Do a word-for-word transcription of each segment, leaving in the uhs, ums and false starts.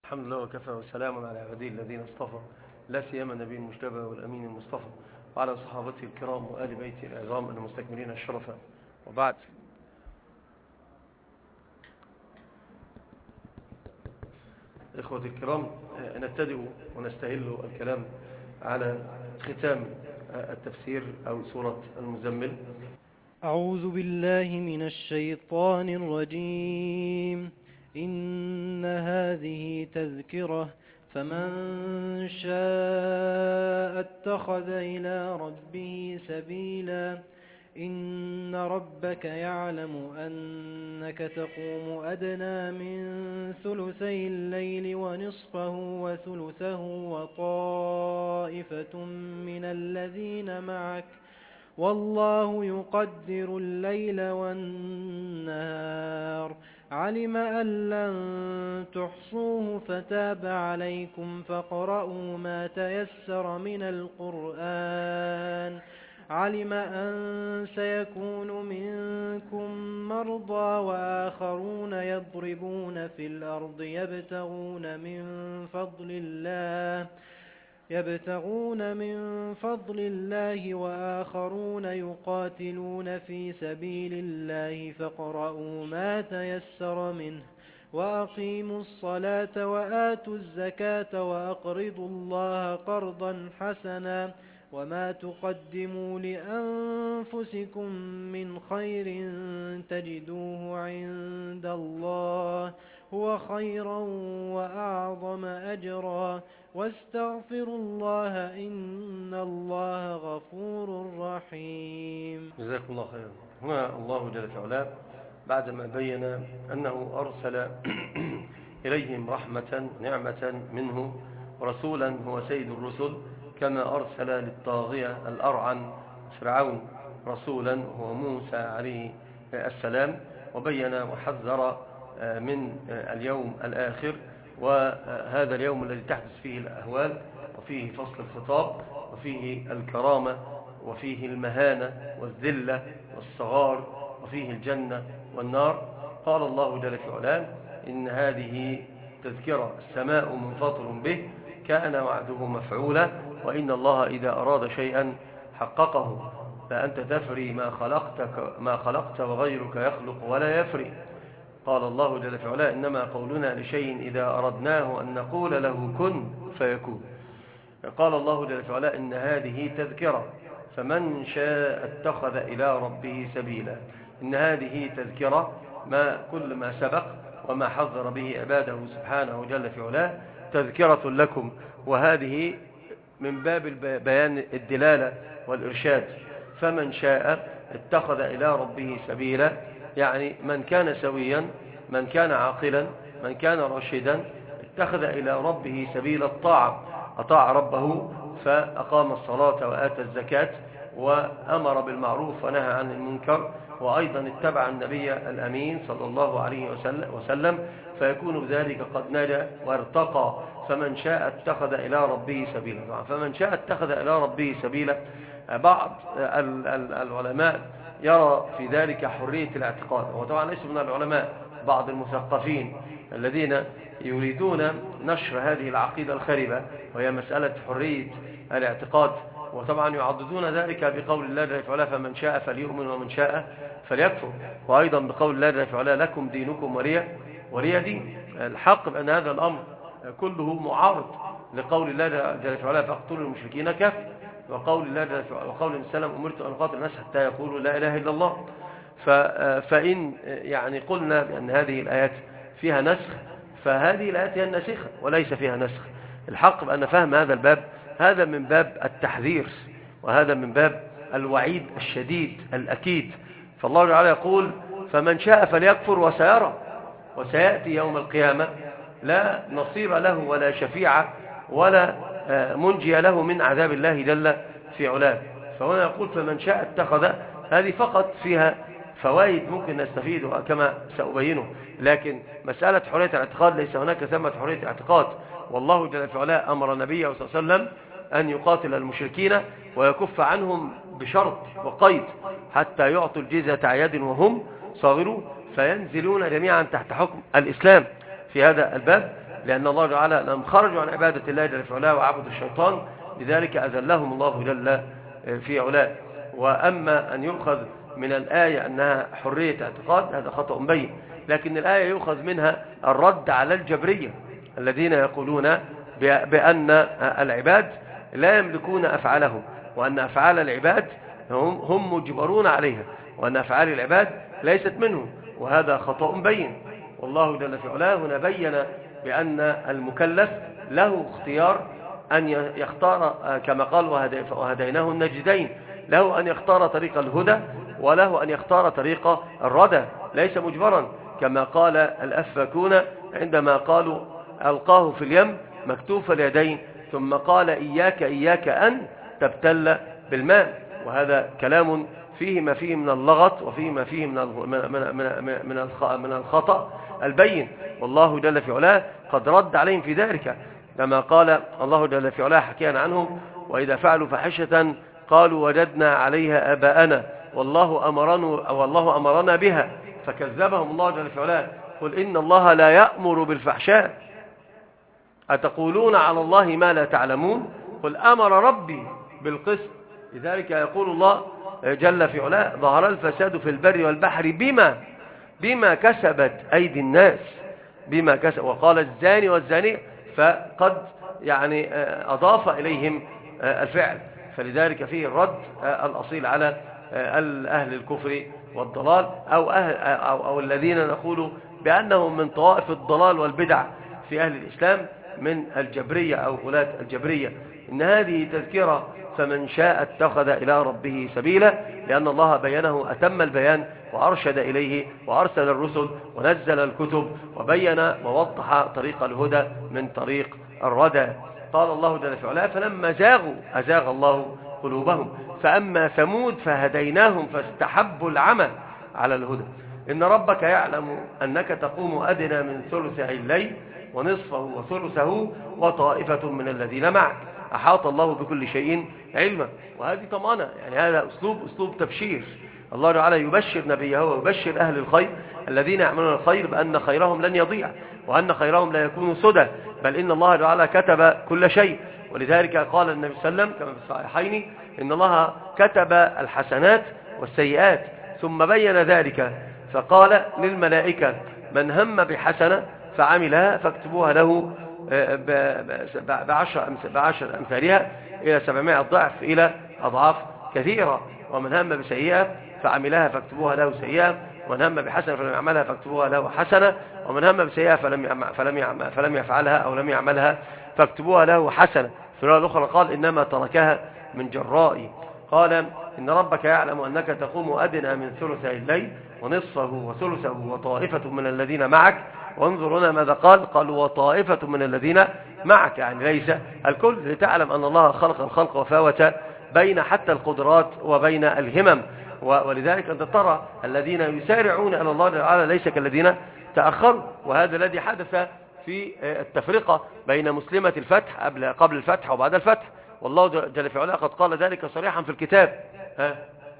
الحمد لله وكفى وسلام على عباده الذين اصطفى، لا سيما النبي المجتبى والأمين المصطفى وعلى صحابته الكرام وآل بيته العظام المستكملين الشرفاء، وبعد. إخوة الكرام، نبتدئ ونستهل الكلام على ختام التفسير أو سورة المزمل. أعوذ بالله من الشيطان الرجيم. إن هذه تذكرة فمن شاء اتخذ إلى ربه سبيلا. إن ربك يعلم أنك تقوم أدنى من ثلثي الليل ونصفه وثلثه وطائفة من الذين معك والله يقدر الليل والنهار. علم أن لن تحصوه فتاب عليكم فاقرؤوا ما تيسر من القرآن. علم أن سيكون منكم مرضى وآخرون يضربون في الأرض يبتغون من فضل الله يبتغون من فضل الله وآخرون يقاتلون في سبيل الله فاقرؤوا ما تيسر منه وأقيموا الصلاة وآتوا الزكاة وأقرضوا الله قرضا حسنا وما تقدموا لأنفسكم من خير تجدوه عند الله هو خيرا وأعظم أجرا واستغفروا الله إن الله غفور رحيم. جزاكم الله خيرا. هنا الله جل وعلا بعدما بين أنه أرسل إليهم رحمة نعمة منه رسولا هو سيد الرسل، كما أرسل للطاغية الأرعن فرعون رسولا هو موسى عليه السلام، وبين وحذر من اليوم الآخر، وهذا اليوم الذي تحدث فيه الأهوال وفيه فصل الخطاب وفيه الكرامة وفيه المهانة والذلة والصغار وفيه الجنة والنار. قال الله جل وعلا: إن هذه تذكرة السماء منفطر به كان وعده مفعولا وإن الله إذا أراد شيئا حققه. فأنت تفري ما خلقتك ما خلقت وغيرك يخلق ولا يفري. قال الله جل وعلا: إنما قولنا لشيء إذا أردناه أن نقول له كن فيكون. قال الله جل وعلا: إن هذه تذكرة فمن شاء اتخذ إلى ربه سبيلا. إن هذه تذكرة، ما كل ما سبق وما حذر به عباده سبحانه جل وعلا تذكرة لكم، وهذه من باب بيان الدلالة والإرشاد. فمن شاء اتخذ إلى ربه سبيلا، يعني من كان سويا، من كان عاقلا، من كان راشدا، اتخذ إلى ربه سبيل الطاعة، أطاع ربه فأقام الصلاة وآتى الزكاة وأمر بالمعروف ونهى عن المنكر، وأيضا اتبع النبي الأمين صلى الله عليه وسلم، فيكون بذلك قد نجا وارتقى. فمن شاء اتخذ إلى ربه سبيلا. فمن شاء اتخذ إلى ربه سبيلا، بعض العلماء يرى في ذلك حرية الاعتقاد، وطبعا ليس من العلماء، بعض المثقفين الذين يريدون نشر هذه العقيدة الخربة وهي مسألة حرية الاعتقاد، وطبعا يعضدون ذلك بقول الله جل وعلا: فمن شاء فليؤمن ومن شاء فليكفر، وأيضا بقول الله جل وعلا: لكم دينكم ولي ولي دين. الحق بأن هذا الأمر كله معارض لقول الله جل وعلا: فاقتلوا المشركين كافة، وقول الله جل وعلا: وقول السلام أمرت أن أقاتل الناس حتى يقولوا لا إله إلا الله. فإن يعني قلنا بأن هذه الآيات فيها نسخ، فهذه الآيات هي الناسخة وليس فيها نسخ. الحق بأن فهم هذا الباب هذا من باب التحذير، وهذا من باب الوعيد الشديد الأكيد. فالله تعالى يقول: فمن شاء فليكفر وسيرى، وسيأتي يوم القيامة لا نصير له ولا شفيع ولا منجي له من عذاب الله جل في علاه. فهنا يقول: فمن شاء اتخذ، هذه فقط فيها فوائد ممكن نستفيدها كما سأبينه، لكن مسألة حرية الاعتقاد ليس هناك ثمة حرية الاعتقاد. والله جل وعلا أمر نبيه صلى الله عليه وسلم أن يقاتل المشركين ويكف عنهم بشرط وقيد حتى يعطوا الجزية عن يد وهم صاغرون، فينزلون جميعا تحت حكم الإسلام في هذا الباب، لأن الله تعالى لم خرجوا عن عبادة الله جل في علاه وعبدوا الشيطان، لذلك أذلهم الله جل في علاه. وأما أن يؤخذ من الآية أنها حرية اعتقاد هذا خطأ بين، لكن الآية يؤخذ منها الرد على الجبرية الذين يقولون بأن العباد لا يملكون أفعالهم، وأن أفعال العباد هم, هم مجبرون عليها، وأن أفعال العباد ليست منهم، وهذا خطأ بين. والله جل في علاه هنا بين بأن المكلف له اختيار أن يختار كما قال وهديناه النجدين، له أن يختار طريق الهدى وله أن يختار طريق الردى، ليس مجبرا كما قال الأفاكون عندما قالوا ألقاه في اليم مكتوف اليدين ثم قال إياك إياك أن تبتل بالماء. وهذا كلام فيه ما فيه من اللغط وفيه ما فيه من من من الخطأ البين، والله جل في علاه قد رد عليهم في ذلك كما قال الله جل في علاه حكيا عنهم وإذا فعلوا فحشة قالوا وجدنا عليها آباءنا والله أمرنا والله أمرنا بها فكذبهم الله جل في علاه. قل إن الله لا يأمر بالفحشاء أتقولون على الله ما لا تعلمون قل أمر ربي بالقسط. لذلك يقول الله جل في علاه ظهر الفساد في البر والبحر بما بما كسبت أيدي الناس بما كسب، وقال الزاني والزانية فقد يعني أضاف إليهم الفعل، فلذلك فيه الرد الأصيل على أهل الكفر والضلال أو, أهل أو, أو الذين نقول بأنهم من طوائف الضلال والبدع في أهل الإسلام من الجبرية أو غلاة الجبرية. إن هذه تذكرة فمن شاء اتخذ إلى ربه سبيلا، لأن الله بينه أتم البيان وأرشد إليه وأرسل الرسل ونزل الكتب وبين ووضح طريق الهدى من طريق الردى. قال الله جل في علاه فلما زاغوا أزاغ الله قلوبهم فأما ثمود فهديناهم فاستحبوا العمى على الهدى. إن ربك يعلم أنك تقوم أدنى من ثلثي الليل ونصفه وثلثه وطائفة من الذين معك أحاط الله بكل شيء علما. وهذه طمأنة، يعني هذا أسلوب أسلوب تبشير. الله تعالى يبشر نبيه ويبشر أهل الخير الذين يعملون الخير بأن خيرهم لن يضيع وأن خيرهم لا يكون سدى، بل إن الله تعالى كتب كل شيء. ولذلك قال النبي صلى الله عليه وسلم كما في الصحيحين إن الله كتب الحسنات والسيئات ثم بين ذلك فقال للملائكة من هم بحسنة فعملها فاكتبوها له بعشر, بعشر أمثالها إلى سبعمائة ضعف إلى أضعاف كثيرة، ومن هم بسيئة فعملها فاكتبوها له سيئة، ومن هم بحسنة فلم يعملها فاكتبوها له حسنة، ومن هم بسيئة فلم فلم فلم يفعلها أو لم يعملها فاكتبوها له حسنة. في الرواية الأخرى قال إنما تركها من جرائي. قال إن ربك يعلم أنك تقوم أدنى من ثلثي الليل ونصفه وثلثه وطائفة من الذين معك، وانظر هنا ماذا قال قال وطائفة من الذين معك، يعني ليس الكل، لتعلم أن الله خلق الخلق وفاوت بين حتى القدرات وبين الهمم. ولذلك أنت ترى الذين يسارعون إلى الله تعالى ليس كالذين تأخروا، وهذا الذي حدث في التفرقة بين مسلمة الفتح قبل الفتح وبعد الفتح، والله جل في علاه قد قال ذلك صريحا في الكتاب. ها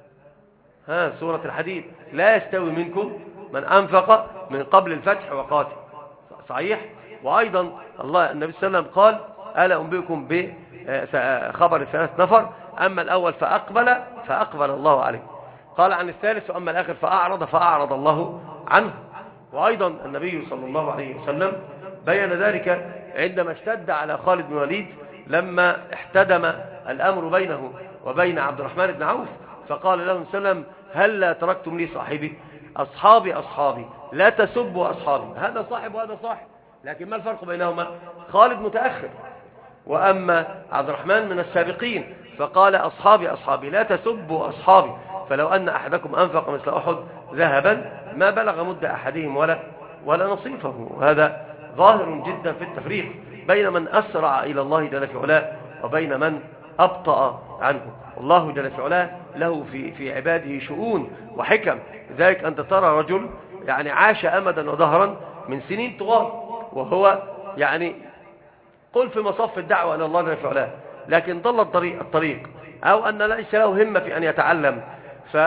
ها سورة الحديد لا يستوي منكم من أنفق من قبل الفتح وقاتل، صحيح. وأيضا الله النبي صلى الله عليه وسلم قال ألا أنبئكم بخبر ثلاث نفر أما الأول فأقبل فأقبل الله عليه، قال عن الثالث وأما الآخر فأعرض فأعرض الله عنه. وأيضا النبي صلى الله عليه وسلم بين ذلك عندما اشتد على خالد بن الوليد لما احتدم الأمر بينه وبين عبد الرحمن بن عوف، فقال له صلى الله عليه وسلم هل لا تركتم لي صاحبي؟ أصحابي أصحابي لا تسبوا أصحابي، هذا صاحب وهذا صاحب، لكن ما الفرق بينهما؟ خالد متأخر وأما عبد الرحمن من السابقين، فقال أصحابي أصحابي لا تسبوا أصحابي فلو أن أحدكم أنفق مثل أحد ذهبا ما بلغ مد أحدهم ولا ولا نصيفه. وهذا ظاهر جدا في التفريق بين من أسرع إلى الله جل في علاه وبين من أبطأ عنه. والله جل في علاه له في في عباده شؤون وحكم، لذلك أنت ترى رجل يعني عاش أمدا ودهرا من سنين طوال وهو يعني قل في مصف الدعوة إلى الله جل في علاه، لكن ضل الطريق الطريق أو أن ليس له همة في أن يتعلم،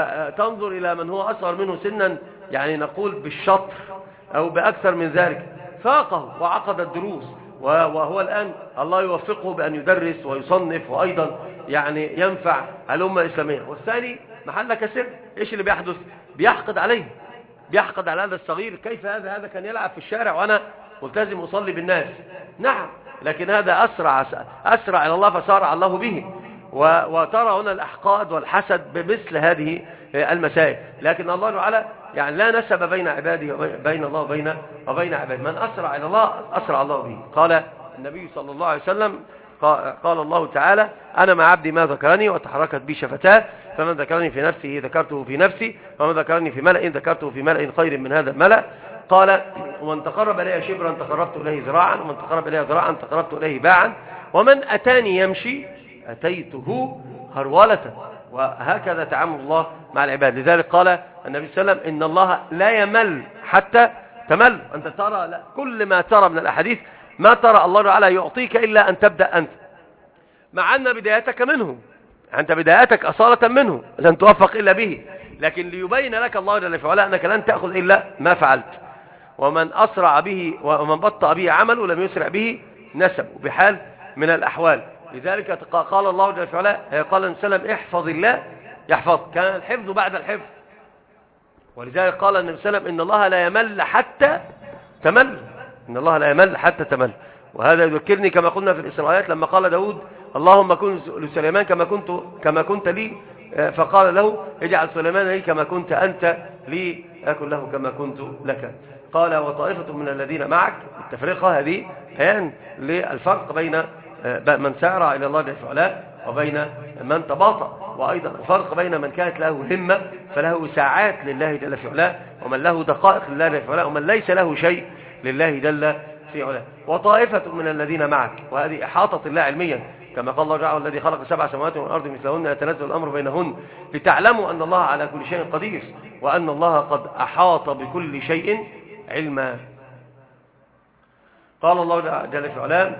فتنظر إلى من هو أصغر منه سنا يعني نقول بالشطر أو بأكثر من ذلك فاقه وعقد الدروس، وهو الآن الله يوفقه بأن يدرس ويصنف وأيضا يعني ينفع الأمة الإسلامية. والثاني محل سر، إيش اللي بيحدث؟ بيحقد عليه، بيحقد على هذا الصغير. كيف هذا هذا كان يلعب في الشارع وأنا ملتزم أصلي بالناس. نعم، لكن هذا أسرع أسرع إلى الله فسارع الله به. وترى هنا الأحقاد والحسد بمثل هذه المسائل. لكن الله تعالى يعني لا نسب بين عباده بين الله وبين وبين عباده. من أسرع إلى الله أسرع الله به. قال النبي صلى الله عليه وسلم، قال الله تعالى: أنا مع عبدي ما ذكرني وتحركت بي شفتاه، فمن ذكرني في نفسه ذكرته في نفسي، ومن ذكرني في ملأ ذكرته في ملأ خير من هذا الملأ. قال: ومن تقرب إليه شبرا تقربت إليه ذراعا، ومن تقرب إليه ذراعا تقربت إليه باعا، ومن أتاني يمشي أتيته هرولة. وهكذا تعامل الله مع العباد. لذلك قال النبي صلى الله عليه وسلم: إن الله لا يمل حتى تمل. أنت ترى لا كل ما ترى من الأحاديث ما ترى الله تعالى يعطيك إلا أن تبدأ أنت، مع أن بدايتك منه، أنت بدايتك أصالة منه لن توفق إلا به، لكن ليبين لك الله جل وعلا أنك لن تأخذ إلا ما فعلت. ومن أسرع به ومن بطأ به عمله لم يسرع به نسب بحال من الأحوال. لذلك قال الله جل وعلا، قال النبي صلى الله عليه وسلم: احفظ الله يحفظ. كان الحفظ بعد الحفظ. ولذلك قال النبي صلى الله عليه وسلم: إن الله لا يمل حتى تمل. إن الله لا يمل حتى تمل. وهذا يذكرني كما قلنا في الإسرائيليات لما قال داود: اللهم كن لسليمان كما كنت كما كنت لي، فقال له: اجعل سليمان لي كما كنت أنت لي، أكن له كما كنت لك. قال: وطائفة من الذين معك. التفرقة هذه بيان للفرق بين من سارع إلى الله جل وعلا وبين من تباطأ، وأيضا الفرق بين من كانت له همة فله ساعات لله جل في علاه، ومن له دقائق لله جل في علاه، ومن ليس له شيء لله جل في علاه. وطائفة من الذين معك، وهذه إحاطة الله علميا كما قال الله تعالى: الذي خلق سبع سماوات والأرض مثلهن يتنزل الأمر بينهن لتعلموا أن الله على كل شيء قدير وأن الله قد أحاط بكل شيء علما. قال الله جل في علاه: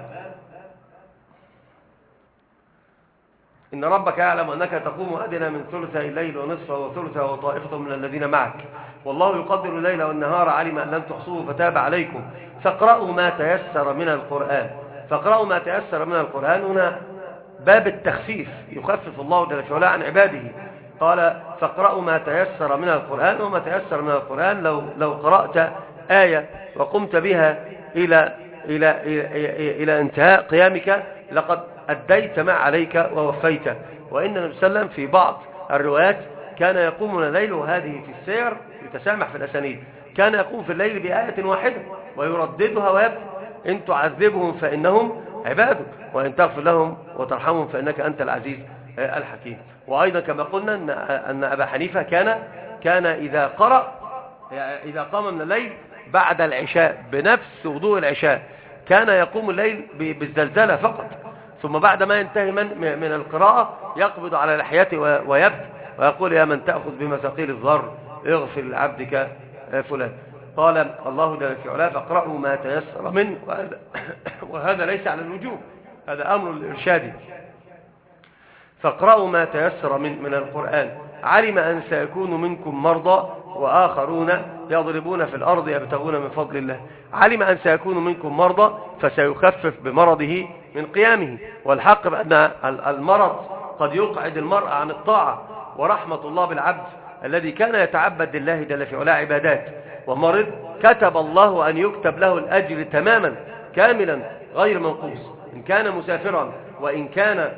إن ربك يعلم أنك تقوم أدنى من ثلثي الليل ونصفه وثلثه وطائفة من الذين معك والله يقدر الليل والنهار علم أن لن تحصوه فتاب عليكم فاقرأوا ما تيسر من القرآن. فاقرأوا ما تيسر من القرآن هنا باب التخفيف، يخفف الله جل وعلا عن عباده. قال: فاقرأوا ما تيسر من القرآن. وما تيسر من القرآن لو لو قرأت آية وقمت بها إلى إلى إلى, إلى انتهاء قيامك لقد أديت ما عليك ووفيت. وإن النبي صلى الله عليه وسلم في بعض الروايات كان يقوم من الليل، وهذه في السير يتسامح في الأسانيد، كان يقوم في الليل بآية واحدة ويرددها ويبكي: إن تعذبهم فإنهم عبادك وإن تغفر لهم وترحمهم فإنك أنت العزيز الحكيم. وأيضا كما قلنا أن أن أبا حنيفة كان كان إذا قرأ إذا قام من الليل بعد العشاء بنفس وضوء العشاء كان يقوم الليل بالزلزلة فقط، ثم بعد ما ينتهي من من القراءة يقبض على لحيته ويبكي ويقول: يا من تأخذ بمثاقيل الذر اغفر لعبدك فلان. قال الله جل في علاه: فاقرأوا ما تيسر منه. وهذا, وهذا ليس على الوجوب، هذا أمر الإرشاد. فاقرأوا ما تيسر من من القرآن. علم أن سيكون منكم مرضى وآخرون يضربون في الأرض يبتغون من فضل الله. علم أن سيكون منكم مرضى فسيخفف بمرضه من قيامه. والحق بأن المرض قد يقعد المرء عن الطاعة، ورحمة الله بالعبد الذي كان يتعبد لله جل في علاه عبادات ومرض كتب الله أن يكتب له الأجر تماما كاملا غير منقوص، إن كان مسافرا وإن كان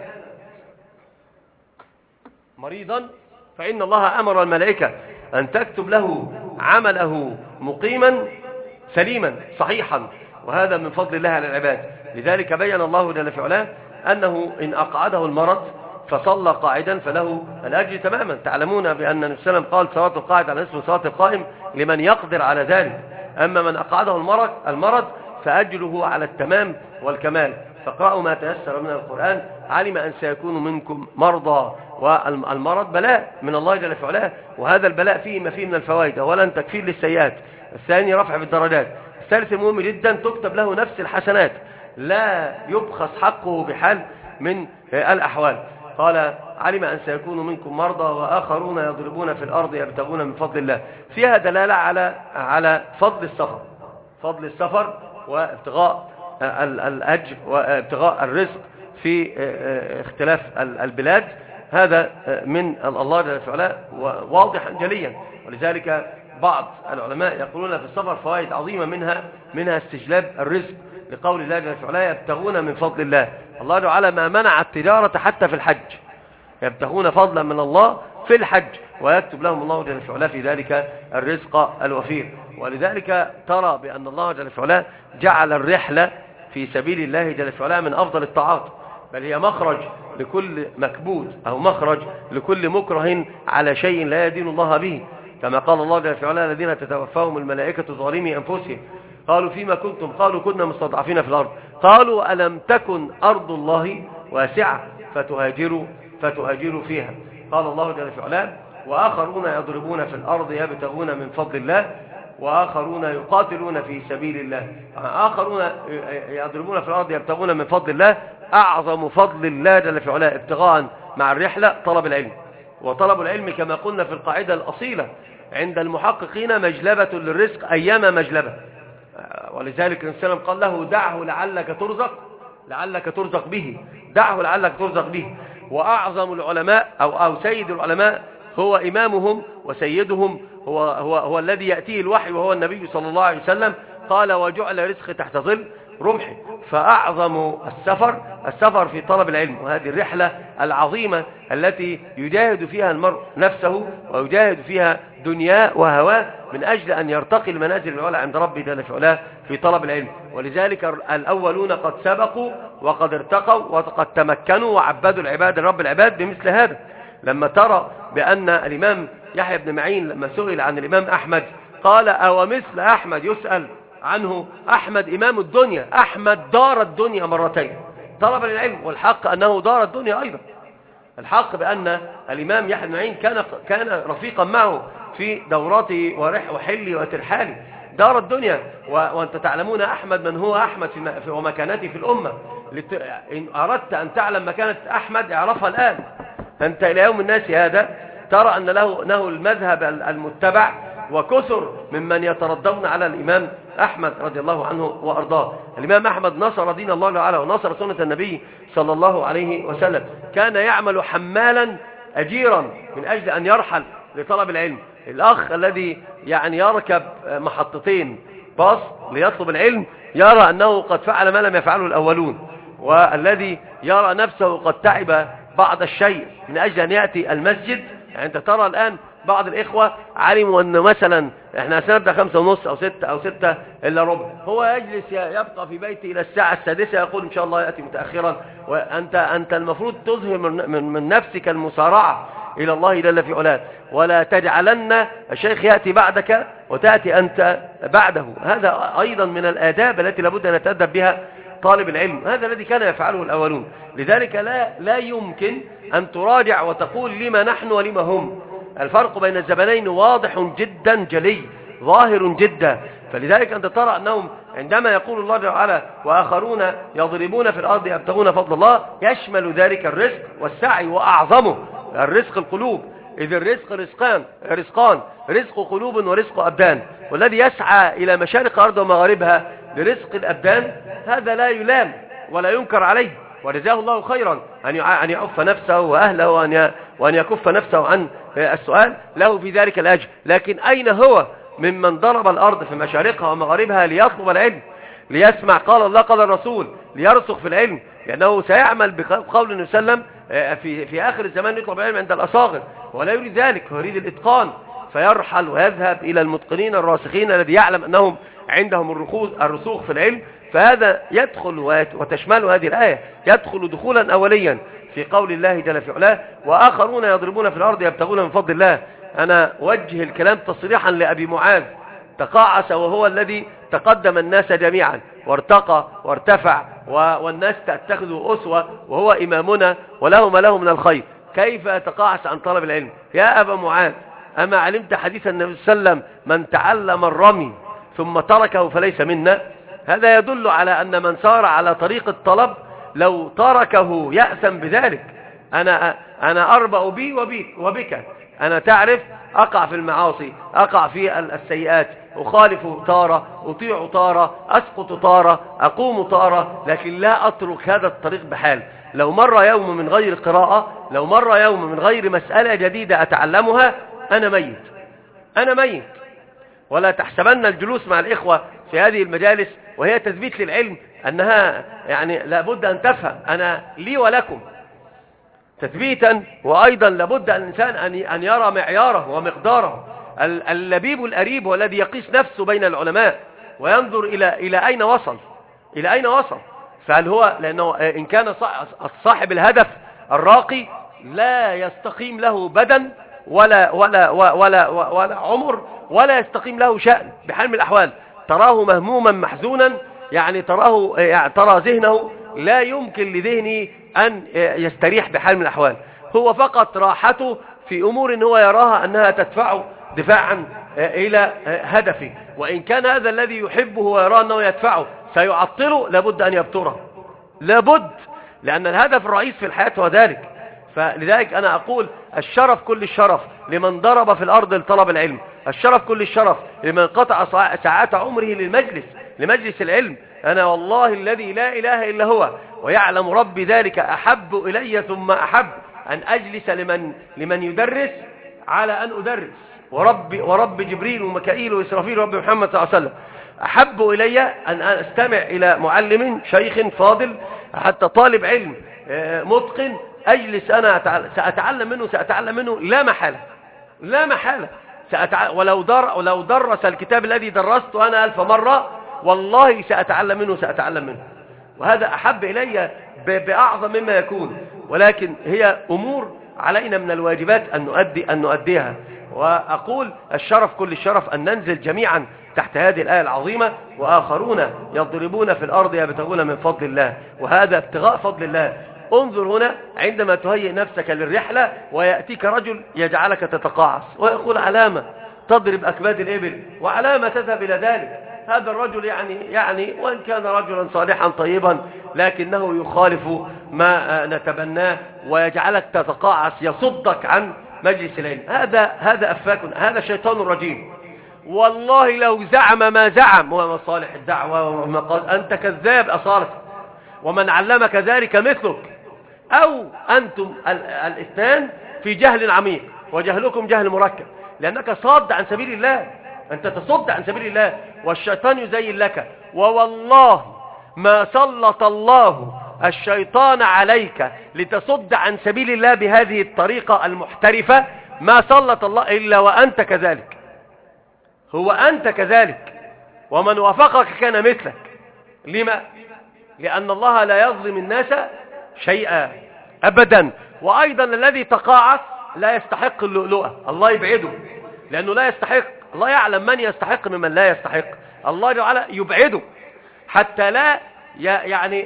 مريضا فإن الله أمر الملائكة أن تكتب له عمله مقيما سليما صحيحا، وهذا من فضل الله على العباد. لذلك بين الله جل في علاه أنه إن أقعده المرض فصلى قاعدا فله الأجر تماما. تعلمون بأن النبي صلى الله عليه وسلم قال: صلاة القاعد على اسم صلاة القائم لمن يقدر على ذلك، أما من أقعده المرض المرض فأجره على التمام والكمال. فاقرأوا ما تيسر من القرآن. علم أن سيكون منكم مرضى، والمرض بلاء من الله جل في علاه، وهذا البلاء فيه ما فيه من الفوائد: أولا تكفير للسيئات، الثاني رفع بالدرجات، الثالث مهم جدا تكتب له نفس الحسنات لا يبخس حقه بحال من الأحوال. قال: علم أن سيكون منكم مرضى وآخرون يضربون في الأرض يبتغون من فضل الله. فيها دلالة على على فضل السفر، فضل السفر وابتغاء الأجر وابتغاء الرزق في اختلاف البلاد. هذا من الله جل وعلا واضحا جليا. ولذلك بعض العلماء يقولون في السفر فوائد عظيمة، منها منها استجلاب الرزق، لقول الله جل وعلا يبتغون من فضل الله. الله جل وعلا ما منع التجارة حتى في الحج، يبتغون فضلا من الله في الحج، ويكتب لهم الله جل وعلا في ذلك الرزق الوفير. ولذلك ترى بأن الله جل وعلا جعل الرحلة في سبيل الله جل وعلا من أفضل الطاعات، بل هي مخرج لكل مكبوت أو مخرج لكل مكره على شيء لا يدين الله به، كما قال الله جل وعلا الذين تتوفاهم الملائكة ظالمي أنفسهم قالوا فيما كنتم قالوا كنا مستضعفين في الأرض قالوا ألم تكن أرض الله واسعة فتهاجروا فتهاجروا فيها. قال الله جل وعلا وآخرون يضربون في الأرض يبتغون من فضل الله وآخرون يقاتلون في سبيل الله. آخرون يضربون في الأرض يبتغون من فضل الله، أعظم فضل الله جل وعلا ابتغاء مع الرحلة طلب العلم. وطلب العلم كما قلنا في القاعدة الأصيلة عند المحققين مجلبة للرزق أيام مجلبة. ولذلك النبي صلى الله عليه وسلم قال له دعه لعلك ترزق لعلك ترزق به، دعه لعلك ترزق به. وأعظم العلماء أو, أو سيد العلماء هو إمامهم وسيدهم، هو, هو, هو الذي يأتيه الوحي وهو النبي صلى الله عليه وسلم. قال وجعل رزق تحت ظل رمحي. فأعظم السفر السفر في طلب العلم، وهذه الرحلة العظيمة التي يجاهد فيها المرء نفسه ويجاهد فيها دنياه وهواه من أجل أن يرتقي المنازل العلى عند ربه جل وعلا في طلب العلم. ولذلك الأولون قد سبقوا وقد ارتقوا وقد تمكنوا وعبدوا العباد رب العباد بمثل هذا. لما ترى بأن الإمام يحيى بن معين لما سئل عن الإمام أحمد قال أو مثل أحمد يسأل عنه؟ أحمد إمام الدنيا، أحمد دار الدنيا مرتين طلب العلم، والحق أنه دار الدنيا أيضا. الحق بأن الإمام يحيى بن معين كان كان رفيقا معه في دوراته ورح وحلي وترحالي دار الدنيا. وأنت تعلمون أحمد من هو أحمد في ومكانته في الأمة. إن أردت أن تعلم مكانة أحمد اعرفها الآن. أنت إلى يوم الناس هذا ترى أن له, له المذهب المتبع، وكثر ممن يتردون على الإمام أحمد رضي الله عنه وأرضاه. الإمام أحمد نصر دين الله تعالى ونصر سنة النبي صلى الله عليه وسلم. كان يعمل حمالا أجيرا من أجل أن يرحل لطلب العلم. الأخ الذي يعني يركب محطتين باص ليطلب العلم يرى أنه قد فعل ما لم يفعله الأولون، والذي يرى نفسه قد تعب بعض الشيء من أجل أن يأتي المسجد. يعني أنت ترى الآن بعض الإخوة علموا أن مثلا إحنا سنبدأ خمسة ونص أو ستة أو ستة إلا ربع، هو يجلس يبقى في بيته إلى الساعة السادسة يقول إن شاء الله يأتي متأخرا. وأنت أنت المفروض تظهر من, من, من نفسك المسارعة إلى الله جل في علاه، ولا تجعلن الشيخ يأتي بعدك وتأتي أنت بعده. هذا أيضا من الآداب التي لابد أن يتأدب بها طالب العلم. هذا الذي كان يفعله الأولون. لذلك لا, لا يمكن أن تراجع وتقول لما نحن ولما هم. الفرق بين الزمنين واضح جدا جلي ظاهر جدا. فلذلك أنت ترى أنهم عندما يقول الله جل وعلا وآخرون يضربون في الأرض يبتغون فضل الله يشمل ذلك الرزق والسعي، وأعظمه الرزق القلوب. إذ الرزق رزقان رزقان رزق قلوب ورزق أبدان، والذي يسعى إلى مشارق الأرض ومغاربها لرزق الأبدان هذا لا يلام ولا ينكر عليه، ورجاه الله خيرا أن يعف نفسه وأهله وأن يكف نفسه عن السؤال، له في ذلك الأجر. لكن أين هو ممن ضرب الأرض في مشارقها ومغاربها ليطلب العلم، ليسمع قال الله قال الرسول، ليرسخ في العلم؟ لأنه سيعمل بقول النبي صلى الله عليه وسلم في, في آخر الزمان يطلب العلم عند الأصاغر، ولا يريد ذلك، هو يريد الإتقان، فيرحل ويذهب إلى المتقنين الراسخين الذي يعلم أنهم عندهم الرسوخ في العلم. فهذا يدخل وتشمل هذه الآية يدخل دخولا أوليا في قول الله جل في علاه وآخرون يضربون في الأرض يبتغون من فضل الله. أنا أوجه الكلام تصريحا لأبي معاذ، تقاعس وهو الذي تقدم الناس جميعا وارتقى وارتفع والناس تتخذه أسوة وهو إمامنا وله ما له من الخير، كيف يتقاعس عن طلب العلم؟ يا أبا معاذ أما علمت حديث النبي صلى الله عليه وسلم من تعلم الرمي ثم تركه فليس منا؟ هذا يدل على أن من سار على طريق الطلب لو تركه يأثم بذلك. أنا أنا أربأ بي وبيك وبك، أنا تعرف أقع في المعاصي، أقع في السيئات، أخالف تارة، أطيع تارة، أسقط تارة، أقوم تارة، لكن لا أترك هذا الطريق بحال. لو مر يوم من غير قراءة، لو مر يوم من غير مسألة جديدة أتعلمها، أنا ميت، أنا ميت. ولا تحسبن الجلوس مع الإخوة في هذه المجالس وهي تثبيت للعلم أنها يعني لابد أن تفهم، أنا لي ولكم تثبيتا، وأيضا لابد الإنسان أن يرى معياره ومقداره. اللبيب الأريب والذي يقيس نفسه بين العلماء وينظر إلى إلى أين وصل، إلى أين وصل. فهل هو، لأنه إن كان صاحب الهدف الراقي لا يستقيم له بدن ولا ولا ولا ولا, ولا عمر ولا يستقيم له شأن بحال من الأحوال. تراه مهموما محزونا، يعني تراه يعني ترى ذهنه لا يمكن لذهنه أن يستريح بحال من الأحوال. هو فقط راحته في أمور هو يراها أنها تدفعه دفاعا إلى هدفه، وإن كان هذا الذي يحبه ويراه أنه يدفعه سيعطله لابد أن يبتره، لابد، لأن الهدف الرئيس في الحياة هو ذلك. فلذلك أنا أقول الشرف كل الشرف لمن ضرب في الأرض لطلب العلم، الشرف كل الشرف لمن قطع ساعات عمره للمجلس لمجلس العلم. أنا والله الذي لا إله إلا هو ويعلم ربي ذلك أحب إلي ثم أحب أن أجلس لمن لمن يدرس على أن أدرس، ورب ورب جبريل وميكائيل وإسرافيل ورب محمد صلى الله عليه وسلم أحب إلي أن أستمع إلى معلم شيخ فاضل حتى طالب علم متقن أجلس أنا سأتعلم منه سأتعلم منه لا محالة، لا محالة سأتع... ولو در... ولو درس الكتاب الذي درسته أنا ألف مرة والله سأتعلم منه سأتعلم منه، وهذا أحب إلي ب... بأعظم مما يكون. ولكن هي أمور علينا من الواجبات أن نؤدي أن نؤديها. وأقول الشرف كل الشرف أن ننزل جميعا تحت هذه الآية العظيمة، وآخرون يضربون في الأرض يبتغون من فضل الله، وهذا ابتغاء فضل الله. انظر هنا عندما تهيئ نفسك للرحلة ويأتيك رجل يجعلك تتقاعس ويقول علامة تضرب أكباد الإبل وعلامة تذهب إلى ذلك. هذا الرجل يعني يعني وإن كان رجلا صالحا طيبا لكنه يخالف ما نتبناه ويجعلك تتقاعس، يصدك عن مجلس العلم. هذا هذا أفاك، هذا شيطان رجيم. والله لو زعم ما زعم ومصالح الدعوة وما قال أنت كذاب أصالة، ومن علمك ذلك مثلك، أو أنتم الاثنان في جهل عميق وجهلكم جهل مركب، لأنك صاد عن سبيل الله، أنت تصد عن سبيل الله والشيطان يزين لك. ووالله ما سلط الله الشيطان عليك لتصد عن سبيل الله بهذه الطريقة المحترفة، ما سلط الله إلا وأنت كذلك، هو أنت كذلك، ومن وافقك كان مثلك. لما؟ لأن الله لا يظلم الناس شيئا أبدا. وأيضا الذي تقاعس لا يستحق اللؤلؤة، الله يبعده، لأنه لا يستحق. الله يعلم من يستحق ممن لا يستحق، الله تعالى يبعده حتى لا يعني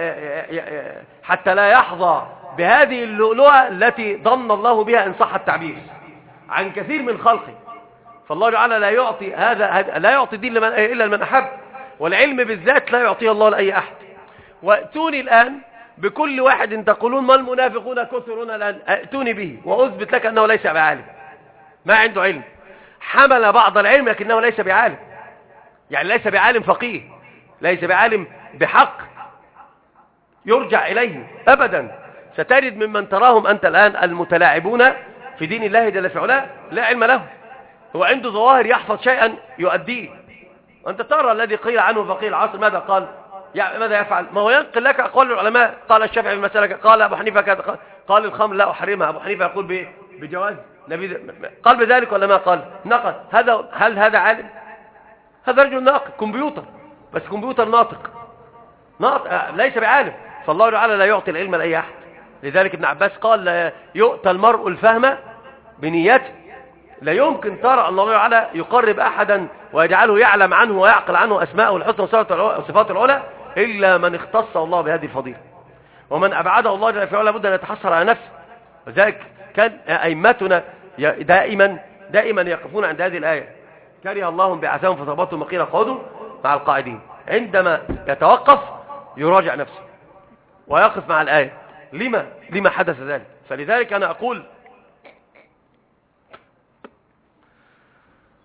حتى لا يحظى بهذه اللؤلؤة التي ضمن الله بها إن صح التعبير عن كثير من خلقه. فالله تعالى لا يعطي هذا لا يعطي دين لمن إلا لمن أحب، والعلم بالذات لا يعطيه الله لأي أحد. وأتوني الآن بكل واحد تقولون ما المنافقون كثرون الآن، أتوني به وأثبت لك أنه ليس بعالم، ما عنده علم، حمل بعض العلم لكنه ليس بعالم، يعني ليس بعالم فقيه، ليس بعالم بحق يرجع إليه أبدا. ستجد ممن تراهم أنت الآن المتلاعبون في دين الله جل في علاه لا علم له، هو عنده ظواهر يحفظ شيئا يؤديه. وأنت ترى الذي قيل عنه فقيه العصر ماذا قال؟ يعني ماذا يفعل؟ ما هو ينقل لك أقوال العلماء، قال الشافعي في المسألة، قال أبو حنيفة كذا، قال الخمر لا أحرمها، أبو حنيفة يقول بجواز، قال بذلك ولا ما قال؟ نقل. هذا هل هذا عالم؟ هذا رجل ناقد كمبيوتر، بس كمبيوتر ناطق ناطق ليس بعالم. فالله تعالى لا يعطي العلم لأي أحد. لذلك ابن عباس قال لا يؤتى المرء الفهم بنيته. لا يمكن ترى أن الله تعالى يقرب أحدا ويجعله يعلم عنه ويعقل عنه أسماءه الحسنى وصفاته العلى إلا من اختص الله بهذه الفضيلة، ومن أبعده الله جل في علاه لابد أن يتحسر على نفسه. وذلك كان أئمتنا دائما دائما يقفون عند هذه الآية، كره الله بعثهم فثبتهم وقيل اقعدوا مع القاعدين. عندما يتوقف يراجع نفسه ويقف مع الآية، لما لما حدث ذلك. فلذلك أنا أقول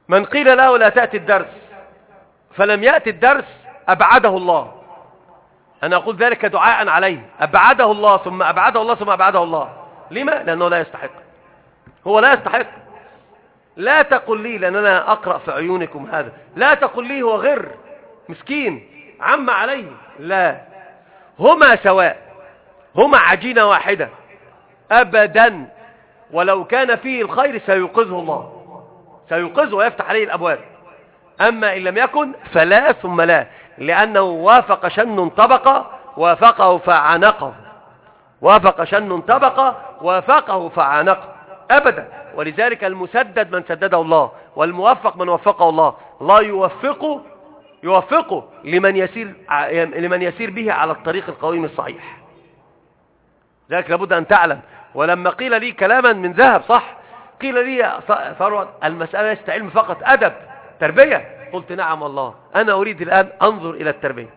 من قيل له لا تأتي الدرس فلم يأتي الدرس أبعده الله. أنا أقول ذلك دعاء عليه، أبعده الله ثم أبعده الله ثم أبعده الله. لما؟ لأنه لا يستحق، هو لا يستحق. لا تقل لي لأن أنا أقرأ في عيونكم هذا، لا تقل لي هو غر مسكين عم عليه، لا، هما سواء، هما عجينة واحدة أبدا. ولو كان فيه الخير سيوقظه الله، سيوقظه ويفتح عليه الأبواب. أما إن لم يكن فلا ثم لا، لأنه وافق شن طبقة وافقه فعانقه، وافق شن طبقة وافقه فعانقه أبدا. ولذلك المسدد من سدده الله، والموفق من وفقه الله. الله يوفقه يوفقه لمن يسير لمن يسير به على الطريق القويم الصحيح. ذلك لابد أن تعلم. ولما قيل لي كلاما من ذهب، صح، قيل لي ثروت المسألة ليست علم فقط، أدب، تربية. قلت نعم والله، أنا أريد الآن أنظر إلى التربية.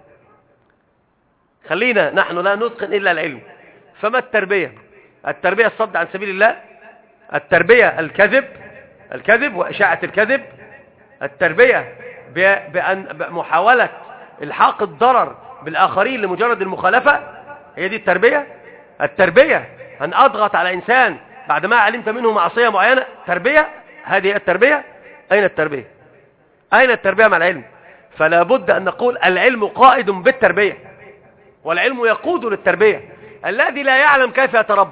خلينا نحن لا نتقن إلا العلم. فما التربية؟ التربية الصد عن سبيل الله، التربية الكذب الكذب وإشاعة الكذب، التربية بأن محاولة الحاق الضرر بالآخرين لمجرد المخالفة، هي دي التربية. التربية أن أضغط على إنسان بعدما علمت منه معصية معينة، تربية، هذه التربية. أين التربية؟ أين التربية مع العلم؟ فلا بد أن نقول العلم قائد بالتربية، والعلم يقود للتربية. الذي لا يعلم كيف يتربى.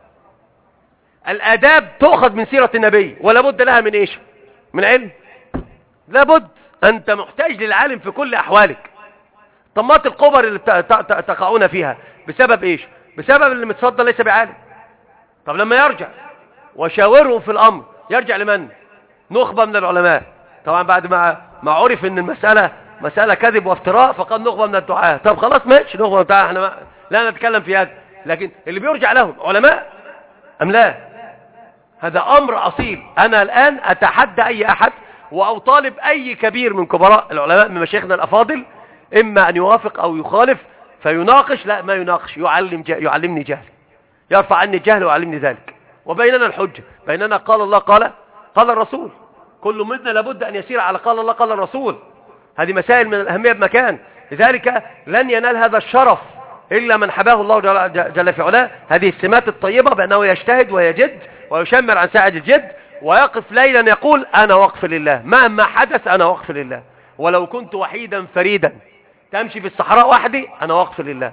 الآداب تؤخذ من سيرة النبي، ولا بد لها من إيش؟ من علم. لا بد، أنت محتاج للعالم في كل أحوالك. طمات القبر اللي تقعون فيها بسبب إيش؟ بسبب اللي متصدى ليس بعالم. طب لما يرجع وشاورهم في الأمر، يرجع لمن؟ نخبة من العلماء. طبعا بعد ما ما عرف ان المسألة مسألة كذب وافتراء، فقد نخبة من الدعاء. طب خلاص ماشي، نخبة من الدعاء، احنا ما لا نتكلم في هذا. لكن اللي بيرجع لهم علماء أم لا؟ هذا أمر أصيل. أنا الآن أتحدى أي أحد وأطالب أي كبير من كبراء العلماء من مشايخنا الأفاضل، إما أن يوافق أو يخالف فيناقش. لا، ما يناقش، يعلم جه... يعلمني جهل، يرفع عني الجهل ويعلمني ذلك. وبيننا الحجة، بيننا قال الله قال قال الرسول. كل منا لابد أن يسير على قال الله قال الرسول. هذه مسائل من الأهمية بمكان. لذلك لن ينال هذا الشرف إلا من حباه الله جل في علاه. هذه السمات الطيبة بأنه يجتهد ويجد ويشمر عن ساعد الجد، ويقف ليلا يقول أنا وقف لله، مهما حدث أنا وقف لله، ولو كنت وحيدا فريدا تمشي في الصحراء وحدي أنا وقف لله.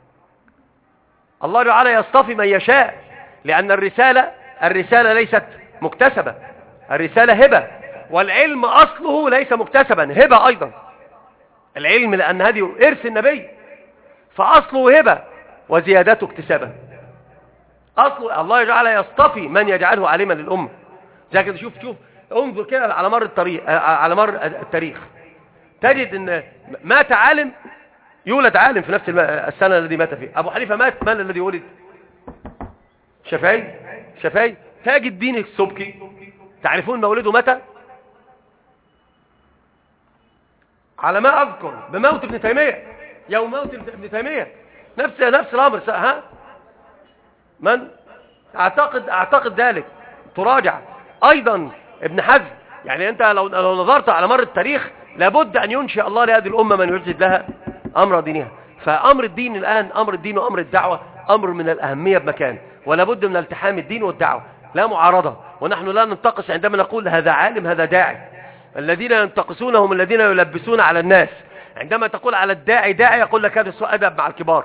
الله تعالى يصطفي من يشاء، لأن الرسالة الرسالة ليست مكتسبة، الرسالة هبة، والعلم أصله ليس مكتسبا، هبة أيضا. العلم لأن هذه إرث النبي، فأصله هبة وزيادته اكتسابا. أصله الله تعالى يصطفي من يجعله عالما للأمة. زي كده، شوف شوف انظر كده على مر الطريق على مر التاريخ، تجد ان مات عالم يولد عالم في نفس السنة الذي مات فيه. أبو حنيفة مات، من الذي ولد؟ شافعي. شافعي. تاج الدين السبكي، تعرفون مولده متى؟ على ما أذكر بموت ابن تيمية، يوم موت ابن تيمية، نفس نفس الأمر. ها من؟ أعتقد أعتقد ذلك، تراجع. أيضا ابن حزم. يعني أنت لو لو نظرت على مر التاريخ لابد أن ينشئ الله لهذه الأمة من يجد لها أمر دينها. فأمر الدين الآن، أمر الدين وأمر الدعوة أمر من الأهمية بمكان، ولا بد من التحام الدين والدعوة، لا معارضة. ونحن لا ننتقص عندما نقول هذا عالم هذا داعي. الذين ينتقصونهم الذين يلبسون على الناس. عندما تقول على الداعي داعي، يقول لك هذا سوء أدب مع الكبار.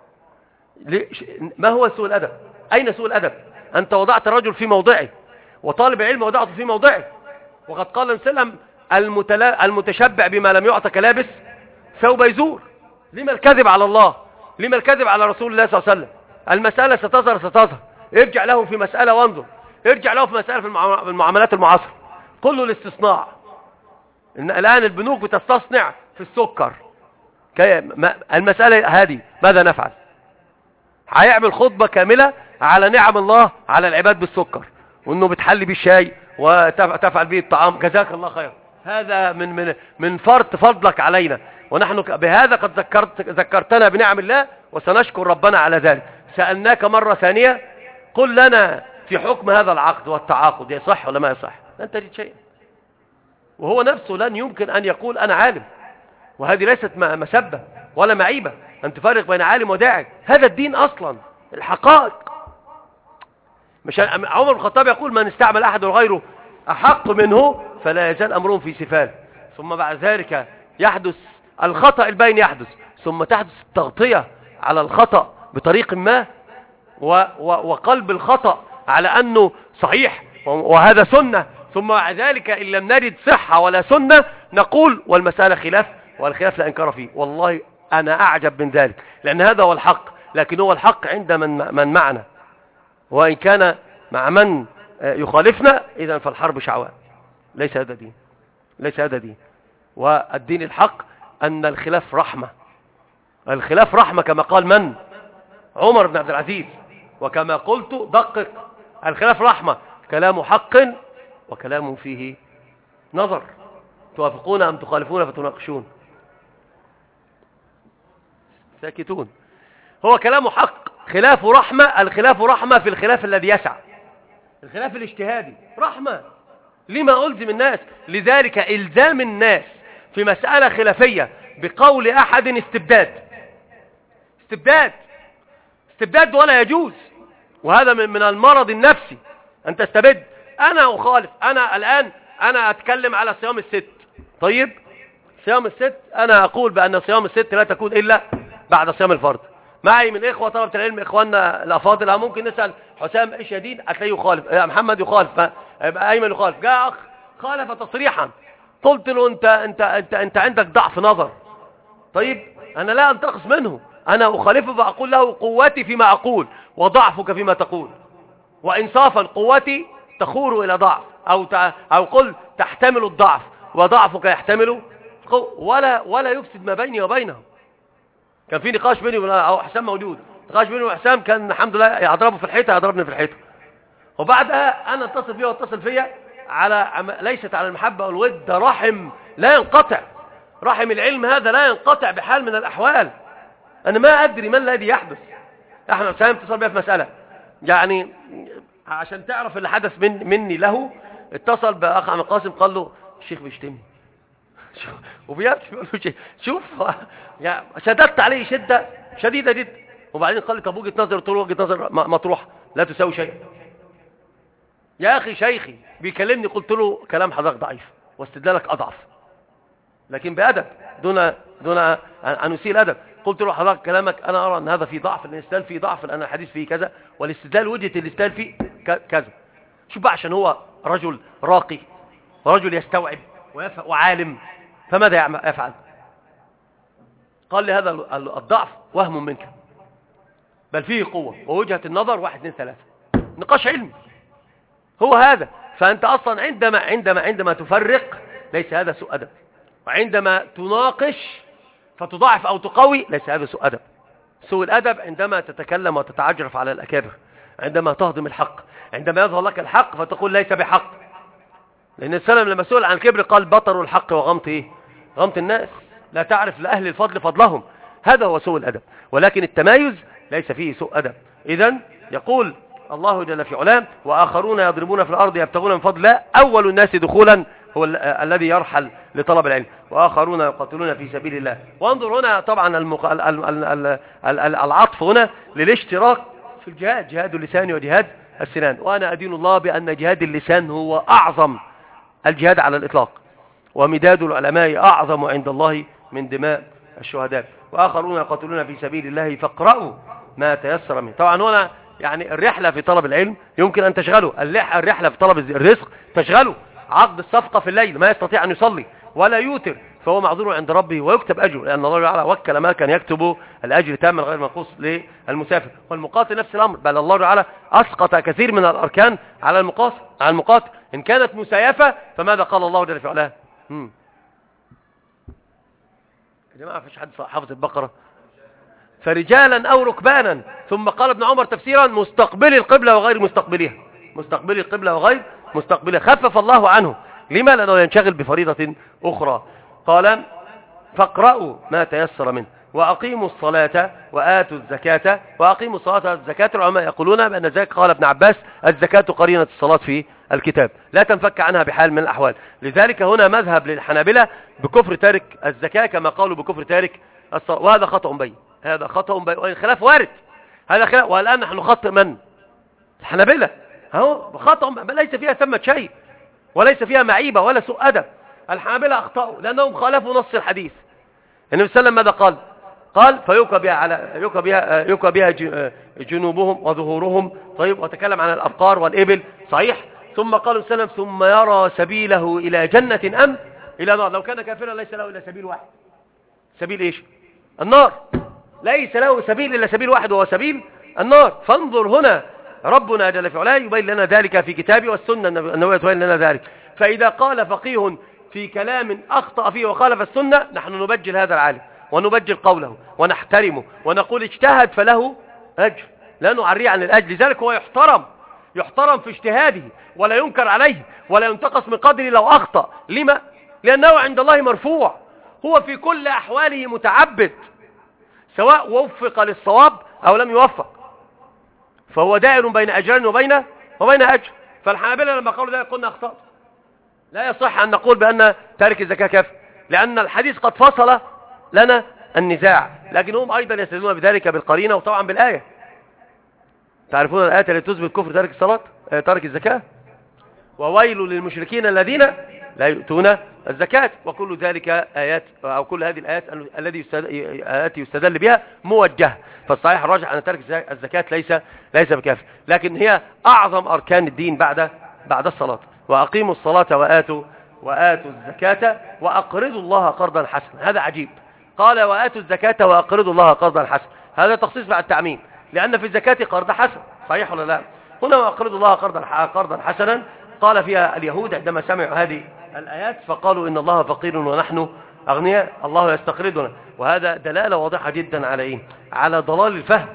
ما هو سوء الأدب؟ أين سوء الأدب؟ أنت وضعت الرجل في موضعه، وطالب العلم وضعته في موضعه. وقد قال وسلم المتلا... المتشبع بما لم يعطى كلابس ثوب يزور. لما الكذب على الله؟ لما الكذب على رسول الله صلى الله عليه وسلم؟ المسألة ستظهر ستظهر. ارجع له في مسألة وانظر، ارجع له في مسألة في المعاملات المعاصرة. قل له الاستصناع. إن الآن البنوك بتستصنع في السكر. المسألة هذه ماذا نفعل؟ هيعمل خطبة كاملة على نعم الله على العباد بالسكر، وانه بتحلي بالشاي وتفعل به الطعام. جزاك الله خير. هذا من من من فرط فضلك علينا، ونحن بهذا قد ذكرت ذكرتنا بنعم الله، وسنشكر ربنا على ذلك. سألناك مرة ثانية قل لنا في حكم هذا العقد والتعاقد، يصح ولا ما يصح؟ لن تجد شيء. وهو نفسه لن يمكن أن يقول أنا عالم، وهذه ليست مسبة ولا معيبة أن تفرق بين عالم وداعي. هذا الدين أصلا الحقائق. مش عمر بن الخطاب يقول من استعمل أحد غيره أحق منه فلا يزال أمرهم في سفال، ثم بعد ذلك يحدث الخطأ البين يحدث، ثم تحدث التغطية على الخطأ بطريق ما، و و وقلب الخطأ على أنه صحيح وهذا سنة، ثم بعد ذلك إن لم نجد صحة ولا سنة نقول والمسألة خلاف، والخلاف لا إنكار فيه. والله أنا أعجب من ذلك، لأن هذا هو الحق، لكن هو الحق عند من, من معنا، وإن كان مع من يخالفنا إذن فالحرب شعواء. ليس هذا دين، ليس هذا دين. والدين الحق أن الخلاف رحمة، الخلاف رحمة كما قال من؟ عمر بن عبد العزيز. وكما قلت دقق، الخلاف رحمة، كلام حق وكلام فيه نظر، توافقون أم تخالفون فتناقشون. ساكتون. هو كلام حق، خلاف رحمة، الخلاف رحمة في الخلاف الذي يسع، الخلاف الاجتهادي رحمة. لما ألزم الناس؟ لذلك إلزام الناس في مسألة خلافية بقول أحد استبداد، استبداد استبداد ولا يجوز. وهذا من المرض النفسي أن تستبد. أنا أخالف، أنا الآن أنا أتكلم على صيام الست. طيب صيام الست أنا أقول بأن صيام الست لا تكون إلا بعد صيام الفرض. معي من إخوة طلبة العلم إخواننا الأفاضل، ممكن نسأل حسام إيش يدين، هتلاقيه يخالف، أحمد يخالف، أيمن يخالف. جاء أخ خالف تصريحا، قلت له أنت, أنت, أنت, أنت عندك ضعف نظر. طيب أنا لا أنتقص منه، أنا أخالفه فأقول له قوتي فيما أقول وضعفك فيما تقول، وإنصافا قوتي تخور إلى ضعف، أو أو قل تحتمل الضعف وضعفك يحتمل، ولا ولا يفسد ما بيني وبينه. كان في نقاش بيني أو حسام موجود، نقاش بيني وحسام، كان الحمد لله يضربه في الحيطة يضربني في الحيطة، وبعدها أنا اتصل فيه واتصل فيا على ليست على المحبة والود، رحم لا ينقطع، رحم العلم هذا لا ينقطع بحال من الأحوال. أنا ما أدري ما الذي يحدث. أحمد حسام اتصل بيا في مسألة، يعني عشان تعرف اللي حدث من مني له، اتصل بأخ عم قاسم قال له الشيخ بيشتمني وبيبكي بيقول له شوف يعني شددت عليه شدة شديدة جدا، وبعدين قال لي طب وجهة نظر، قلت له وجهة نظر مطروحة لا تساوي شيء. يا أخي شيخي بيكلمني، قلت له كلام حضرتك ضعيف واستدلالك أضعف، لكن بأدب دون دون أن أسيء الأدب. قلت له حضرتك كلامك أنا أرى أن هذا فيه ضعف، لأن الاستدلال فيه ضعف، لأن الحديث فيه كذا، والاستدلال وجهة الاستدلال فيه كذا. شوف بقى، عشان هو رجل راقي ورجل يستوعب وعالم، فماذا يفعل؟ قال لي هذا الضعف وهم منك، بل فيه قوة ووجهة النظر واحد اثنين ثلاثة. نقاش علمي هو هذا. فأنت أصلا عندما عندما عندما تفرق ليس هذا سوء أدب، وعندما تناقش فتضاعف أو تقوي ليس هذا سوء أدب. سوء الأدب عندما تتكلم وتتعجرف على الأكابر، عندما تهضم الحق، عندما يظهر لك الحق فتقول ليس بحق. لأن السلام لما سئل عن الكبر قال بطر الحق وغمط إيه؟ غمط الناس، لا تعرف لأهل الفضل فضلهم. هذا هو سوء الأدب، ولكن التمايز ليس فيه سوء أدب. إذن يقول الله جل في علام وآخرون يضربون في الأرض يبتغون من فضل الله، أول الناس دخولا هو الذي يرحل لطلب العلم، وآخرون يقاتلون في سبيل الله. وانظر هنا طبعا المق... ال... ال... ال... ال... العطف هنا للاشتراك في الجهاد، جهاد اللسان وجهاد السنان. وأنا أدين الله بأن جهاد اللسان هو أعظم الجهاد على الإطلاق، ومداد العلماء أعظم عند الله من دماء الشهداء. وآخرون يقاتلون في سبيل الله فاقرأوا ما تيسر منه. طبعا هنا يعني الرحلة في طلب العلم يمكن أن تشغله، الرحلة في طلب الرزق تشغله. عقد الصفقة في الليل ما يستطيع أن يصلي ولا يوتر فهو معذور عند ربه ويكتب أجره، لأن الله تعالى وكل ما كان يكتب الأجر تاما غير منقوص للمسافر. والمقاتل نفس الأمر، بل الله تعالى أسقط كثير من الأركان على المقاتل على المقاتل إن كانت مسايفة. فماذا قال الله جل في علاه؟ يا جماعة فيش حد حافظ البقرة؟ فرجالا أو ركبانا. ثم قال ابن عمر تفسيرا مستقبلي القبلة وغير مستقبلها، مستقبلي القبلة وغير مستقبلها. خفف الله عنه، لما؟ لأنه ينشغل بفريضة أخرى. قال فاقرأوا ما تيسر منه وأقيموا الصلاة وآتوا الزكاة. وأقيموا الصلاة والزكاة، العلماء يقولون بأن ذلك قال ابن عباس الزكاة قرينة الصلاة في الكتاب، لا تنفك عنها بحال من الأحوال. لذلك هنا مذهب للحنابلة بكفر تارك الزكاة كما قالوا بكفر تارك الصلاة، وهذا خطأ بين، هذا خطأ بين، والخلاف وارد، هذا خلاف. والآن نحن نخطئ من؟ الحنابلة، اهو خطأ ليس فيها ثمة شيء وليس فيها معيبة ولا سوء أدب. الحنابلة أخطأوا لأنهم خالفوا نص الحديث. النبي صلى الله عليه وسلم ماذا قال؟ قال فيوكى بها على يوكى بها يوكى بها جنوبهم وظهورهم، طيب، وتكلم عن الأبقار والإبل، صحيح. ثم قال صلى الله عليه وسلم ثم يرى سبيله إلى جنة أم إلى نار. لو كان كافرا ليس له إلا سبيل واحد، سبيل إيش؟ النار. ليس له سبيل إلا سبيل واحد وهو سبيل النار. فانظر هنا ربنا جل في علاه يبين لنا ذلك في كتابه والسنة النبوية تبين لنا ذلك. فإذا قال فقيه في كلام أخطأ فيه وخالف السنة نحن نبجل هذا العالم ونبجل قوله ونحترمه ونقول اجتهد فله أجر، لا نعريه عن الأجر. لذلك هو يحترم يحترم في اجتهاده ولا ينكر عليه ولا ينتقص من قدره لو أخطأ. لما؟ لأنه عند الله مرفوع، هو في كل أحواله متعبد سواء وفق للصواب أو لم يوفق، فهو دائر بين أجرين وبين وبين أجر. فالحنابلة لما قالوا ذلك قلنا أخطأت. لا يصح أن نقول بأن تارك الزكاة كافر، لأن الحديث قد فصل لنا النزاع، لكن هم أيضا يستدلون بذلك بالقرينة وطبعا بالآية. تعرفون الآية التي تثبت كفر تارك الصلاة تارك الزكاة؟ وويل للمشركين الذين لا يؤتون الزكاة. وكل ذلك آيات أو كل هذه الآيات التي التي يستدل بها موجهة. فالصحيح الراجح أن ترك الزكاة ليس ليس بكافر، لكن هي أعظم أركان الدين بعد بعد الصلاة. وأقيموا الصلاة وآتوا وآتوا الزكاة وأقرضوا الله قرضا حسنا. هذا عجيب، قال وآتوا الزكاة وأقرضوا الله قرضا حسنا، هذا تخصيص بعد التعميم، لأن في الزكاة قرض حسن، صحيح ولا لا؟ هنا وأقرضوا الله قرضا قرضا حسنا قال فيها اليهود عندما سمعوا هذه الآيات فقالوا إن الله فقير ونحن أغنياء، الله يستقرضنا. وهذا دلالة واضحة جدا على إيه؟ على ضلال الفهم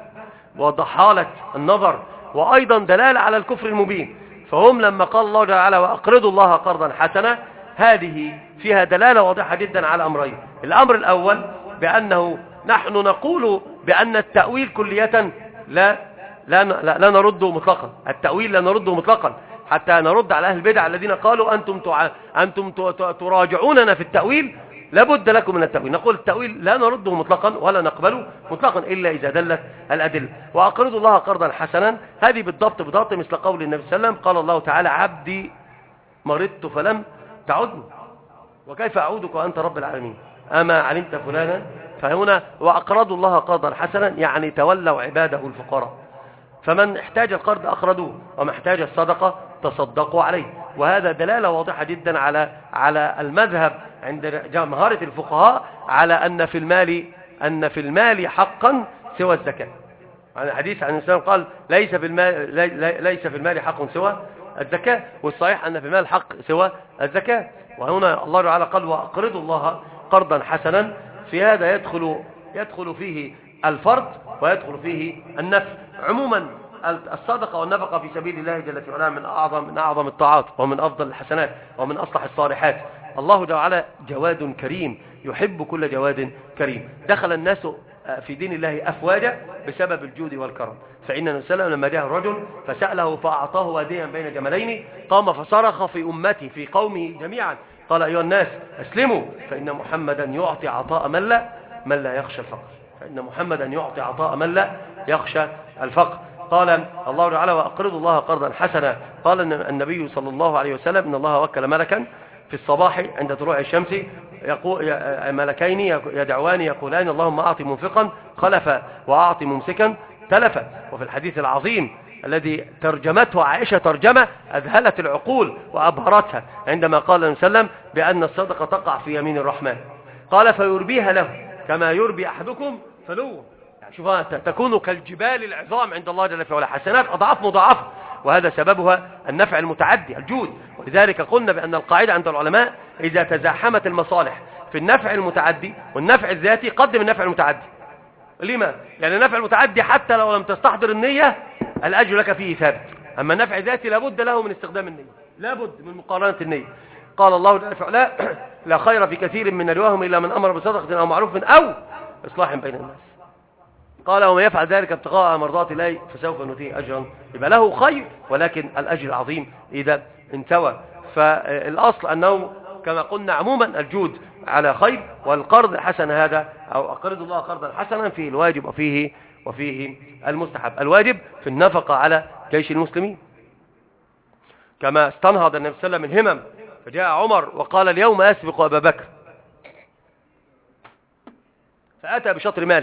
وضحالة النظر، وأيضا دلالة على الكفر المبين. فهم لما قال الله تعالى وأقرضوا الله قرضا حسنا، هذه فيها دلالة واضحة جدا على أمرين. الأمر الأول بأنه نحن نقول بأن التأويل كلية لا لا لا, لا نرده مطلقا، التأويل لا نرده مطلقا، حتى نرد على أهل البدع الذين قالوا أنتم تع... أنتم تراجعوننا في التأويل، لابد لكم من التأويل. نقول التأويل لا نرده مطلقا ولا نقبله مطلقا إلا إذا دلت الأدلة. وأقرضوا الله قرضا حسنا، هذه بالضبط بالضبط مثل قول النبي صلى الله عليه وسلم قال الله تعالى عبدي مرضت فلم تعدني وكيف أعودك وأنت رب العالمين أما علمت فلانا. فهنا وأقرضوا الله قرضا حسنا يعني تولوا عباده الفقراء، فمن احتاج القرض أقرضوه ومن احتاج الصدقة تصدقوا عليه. وهذا دلالة واضحة جدا على على المذهب عند جمهرة الفقهاء على أن في المال أن في المال حقا سوى الزكاة. عن حديث عن الإنسان قال ليس في المال ليس في المال حق سوى الزكاة، والصحيح أن في المال حق سوى الزكاة. وهنا الله تعالى قال وأقرضوا الله قرضا حسنا، في هذا يدخل يدخل فيه الفرض ويدخل فيه النفل. عموما الصدقة والنفقة في سبيل الله جل وعلا من أعظم من أعظم الطاعات ومن أفضل الحسنات ومن أصلح الصالحات. الله تعالى جواد كريم يحب كل جواد كريم. دخل الناس في دين الله أفواجا بسبب الجود والكرم. فإن النبي صلى الله عليه وسلم لما جاء الرجل فسأله فأعطاه واديا بين جملين قام فصرخ في أمته في قومه جميعا قال أيها الناس أسلموا فإن محمدا يعطي عطاء من لا من لا يخشى الفقر، فإن محمدا يعطي عطاء من لا يخشى الفقر. قال الله تعالى وأقرضوا الله قرضا حسنا. قال النبي صلى الله عليه وسلم إن الله وكل ملكا في الصباح عند طلوع الشمس يقول ملكين يدعوان يقولان اللهم أعطي منفقا خلفا وأعطي ممسكا تلفا. وفي الحديث العظيم الذي ترجمته عائشة ترجمة أذهلت العقول وأبهرتها عندما قال النبي صلى الله عليه وسلم بأن الصدقة تقع في يمين الرحمن، قال فيربيها له كما يربي أحدكم فلوه، يعني شوفها تكون كالجبال العظام عند الله جل وعلا، حسنات أضعاف مضاعفة، وهذا سببها النفع المتعدي الجود. ولذلك قلنا بأن القاعدة عند العلماء إذا تزاحمت المصالح في النفع المتعدي والنفع الذاتي قدم النفع المتعدي. لما؟ يعني النفع المتعدي حتى لو لم تستحضر النية الأجر لك فيه ثابت، أما النفع الذاتي لابد له من استخدام النية، لابد من مقارنة النية. قال الله جل وعلا لا خير في كثير من نجواهم إلا من أمر بصدقة أو معروف أو إصلاح بين الناس. قال ومن يفعل ذلك ابتغاء مرضات الله فسوف نؤتيه أجرا، يبقى له خير ولكن الأجر العظيم إذا انتوى. فالأصل أنه كما قلنا عموما الجود على خير، والقرض الحسن هذا أو أقرض الله قرضا حسنا فيه الواجب وفيه وفيه المستحب. الواجب في النفقة على جيش المسلمين، كما استنهض النبي صلى الله عليه وسلم الهمم، فجاء عمر وقال اليوم أسبق أبا بكر، فأتى بشطر ماله.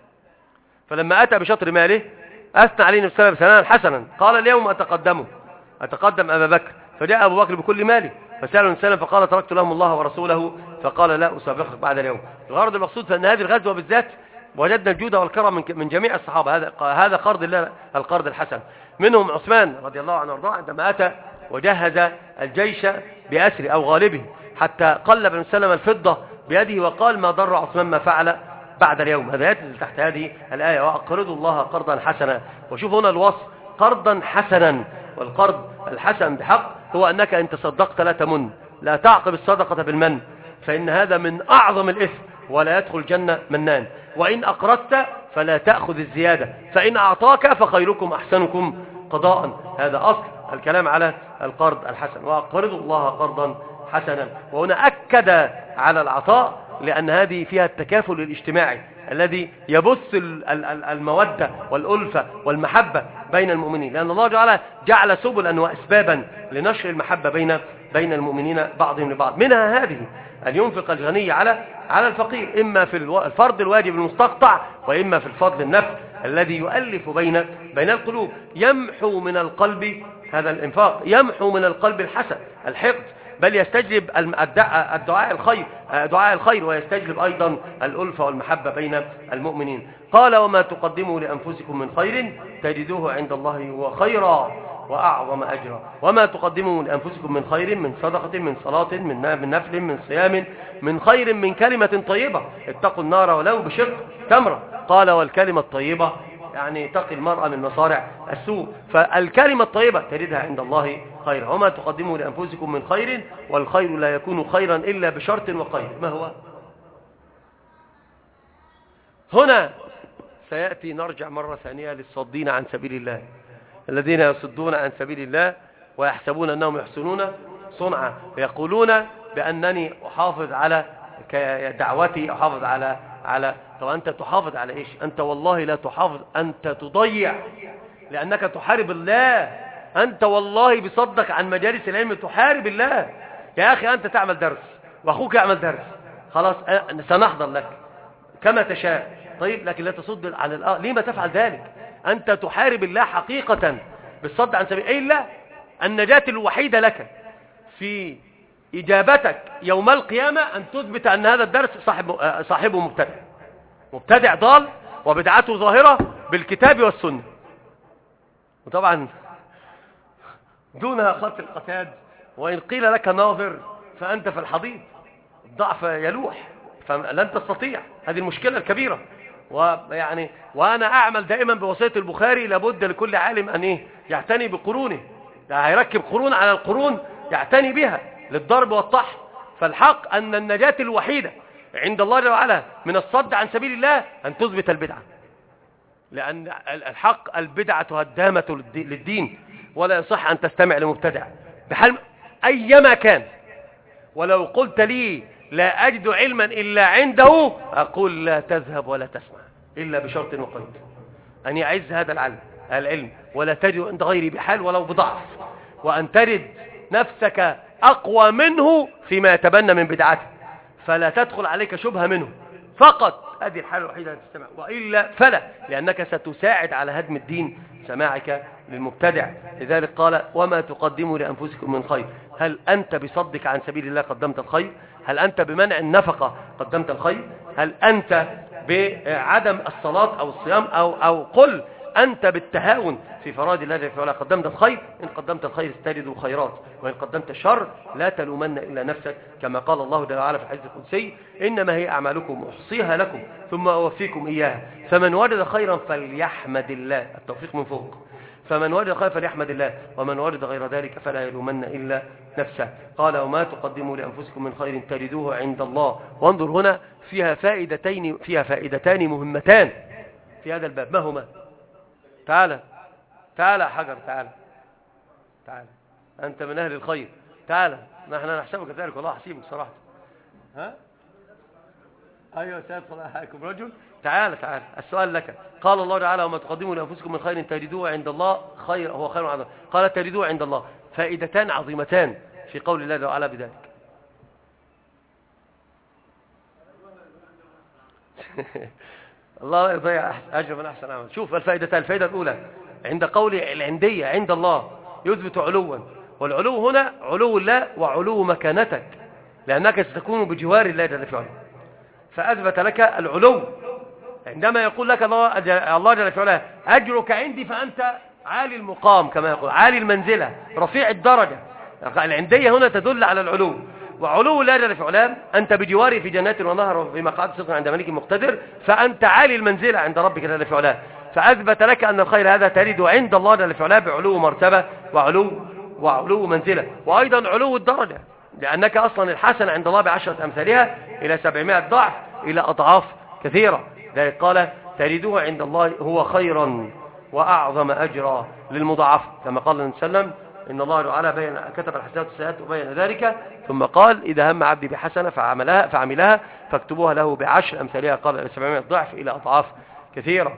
فلما أتى بشطر ماله أثنى عليه النبي صلى الله عليه وسلم حسنا، قال اليوم أتقدمه أتقدم أبا بكر. فجاء أبو بكر بكل ماله فسأله النبي صلى الله عليه وسلم فقال تركت لهم الله ورسوله، فقال لا أسابقك بعد اليوم. الغرض المقصود فأن هذه الغزوة بالذات وجدنا الجود والكرم من جميع الصحابة. هذا هذا قرض الله القرض الحسن. منهم عثمان رضي الله عنه وارضاه عندما أتى وجهز الجيش بأسر أو غالبه، حتى قلب النبي صلى الله عليه وسلم الفضة بيده وقال ما ضر عثمان ما فعل بعد اليوم. هذا ينزل تحت هذه الآية وأقرضوا الله قرضا حسنا. وشوف هنا الوصف قرضا حسنا، والقرض الحسن بحق هو أنك إن تصدقت لا تمن، لا تعقب الصدقة بالمن، فإن هذا من أعظم الإثم ولا يدخل الجنة منان. وإن أقرضت فلا تأخذ الزيادة، فإن أعطاك فخيركم أحسنكم قضاء. هذا أصل الكلام على القرض الحسن، وأقرضوا الله قرضا حسنا. وهنا أكد على العطاء لأن هذه فيها التكافل الاجتماعي الذي يبث المودة والألفة والمحبة بين المؤمنين، لأن الله تعالى جعل سبلا وأسبابا لنشر المحبة بين بين المؤمنين بعضهم لبعض. منها هذه أن ينفق الغني على على الفقير، إما في الفرض الواجب المستقطع، وإما في الفضل النفل الذي يؤلف بين بين القلوب. يمحو من القلب هذا الإنفاق، يمحو من القلب الحسد الحقد، بل يستجلب الدعاء الخير دعاء الخير ويستجلب أيضا الألفة والمحبة بين المؤمنين. قال وما تقدموا لأنفسكم من خير تجدوه عند الله هو خيرا وأعظم أجرا. وما تقدموا لأنفسكم من خير من صدقة من صلاة من نفل من صيام من خير من كلمة طيبة اتقوا النار ولو بشق تمرة. قال والكلمة الطيبة يعني تقي المرأة من مصارع السوء، فالكلمة الطيبة تجدها عند الله خيرا. وما تقدموا لأنفسكم من خير والخير لا يكون خيرا إلا بشرط وقيد. ما هو؟ هنا سيأتي نرجع مرة ثانية للصادين عن سبيل الله، الذين يصدون عن سبيل الله ويحسبون أنهم يحسنون صنعا، ويقولون بأنني أحافظ على دعوتي، أحافظ على على طب أنت تحافظ على إيش؟ أنت والله لا تحافظ، أنت تضيع، لأنك تحارب الله. أنت والله بصدك عن مجالس العلم تحارب الله. يا أخي أنت تعمل درس وأخوك يعمل درس، خلاص سنحضر لك كما تشاء، طيب، لكن لا تصد على الآخر. ليه ما تفعل ذلك؟ أنت تحارب الله حقيقة بالصد عن سبيل الله. النجاة الوحيدة لك في إجابتك يوم القيامة أن تثبت أن هذا الدرس صاحب صاحبه مبتدع مبتدع ضال وبدعته ظاهرة بالكتاب والسنة. وطبعا دونها خط القتاد، وإن قيل لك ناظر فأنت في الحضيض، الضعف يلوح فلن تستطيع. هذه المشكلة الكبيرة. ويعني وأنا أعمل دائما بوصية البخاري لابد لكل عالم أن إيه يعتني بقرونه، يعني هيركب قرون على القرون يعتني بها للضرب والطحن. فالحق أن النجاة الوحيدة عند الله جل وعلا من الصد عن سبيل الله أن تثبت البدعة، لأن الحق البدعة هدامة للدين، ولا يصح أن تستمع لمبتدع بحال أيما كان. ولو قلت لي لا أجد علما إلا عنده أقول لا تذهب ولا تسمع إلا بشرط وقيد، أن يعز هذا العلم العلم ولا تجد عند غيري بحال ولو بضعف، وأن ترد نفسك أقوى منه فيما يتبنى من بدعته، فلا تدخل عليك شبهة منه فقط. هذه الحالة الوحيدة أن تستمع، وإلا فلا، لأنك ستساعد على هدم الدين سماعك للمبتدع. لذلك قال وما تقدموا لأنفسكم من خير. هل أنت بصدك عن سبيل الله قدمت الخير؟ هل أنت بمنع النفقة قدمت الخير؟ هل أنت بعدم الصلاة أو الصيام أو أو قل أنت بالتهاون في فرائض الله جل وعلا قدمت الخير؟ إن قدمت الخير استجدوا خيرات، وإن قدمت الشر لا تلومن إلا نفسك، كما قال الله جل وعلا في الحديث القدسي إنما هي أعمالكم أحصيها لكم ثم أوفيكم إياها فمن وجد خيرا فليحمد الله. التوفيق من فوق. فمن وجد خيرا فليحمد الله ومن وجد غير ذلك فلا يلومن إلا نفسه. قال وما تقدموا لأنفسكم من خير تجدوه عند الله. وانظر هنا فيها فائدتين فيها فائدتان مهمتان في هذا الباب. ما هما؟ تعالى تعالى حجر، تعالى تعالى أنت من أهل الخير. تعال، نحن نحسبك ذلك والله حسيبك صراحة. ها؟ أيوة سيد صلاح عليكم رجل. تعال تعال، السؤال لك. قال الله تعالى: وما تقدموا لأنفسكم من خير تجدوه عند الله خير، هو خير عظيم. قال: تجدوه عند الله. فائدتان عظيمتان في قول الله تعالى بذلك. الله يضيع أجر من أحسن عمل. شوف الفائدتان. الفائدة الأولى عند قول العندية عند الله يثبت علوا، والعلو هنا علو الله وعلو مكانتك، لأنك ستكون بجوار الله جل في علاه، فأثبت لك العلو. عندما يقول لك الله الله جل في علاه: أجرك عندي، فأنت عالي المقام كما يقول، عالي المنزلة، رفيع الدرجة. العندية هنا تدل على العلو، وعلو الله جل في علاه أنت بجواره في جنات ونهر وفي مقعد صدق عند ملك مقتدر، فأنت عالي المنزلة عند ربك جل في علاه. فأثبت لك أن الخير هذا تريد عند الله جل في علاه بعلو مرتبة وعلو وعلو منزلة، وأيضا علو الدرجة، لأنك أصلا الحسنة عند الله بعشرة أمثالها إلى سبعمائة ضعف إلى أضعاف كثيرة. ذلك قال: تريدوه عند الله هو خيرا وأعظم أجرا للمضاعفة، كما قال النبي صلى الله عليه وسلم: إن الله تعالى بين كتب الحسنات والسيئات وبين ذلك، ثم قال: إذا هم عبدي بحسنة فعملها فعملها فاكتبوها له بعشر أمثالها، قال إلى سبعمائة ضعف إلى أضعاف كثيرة.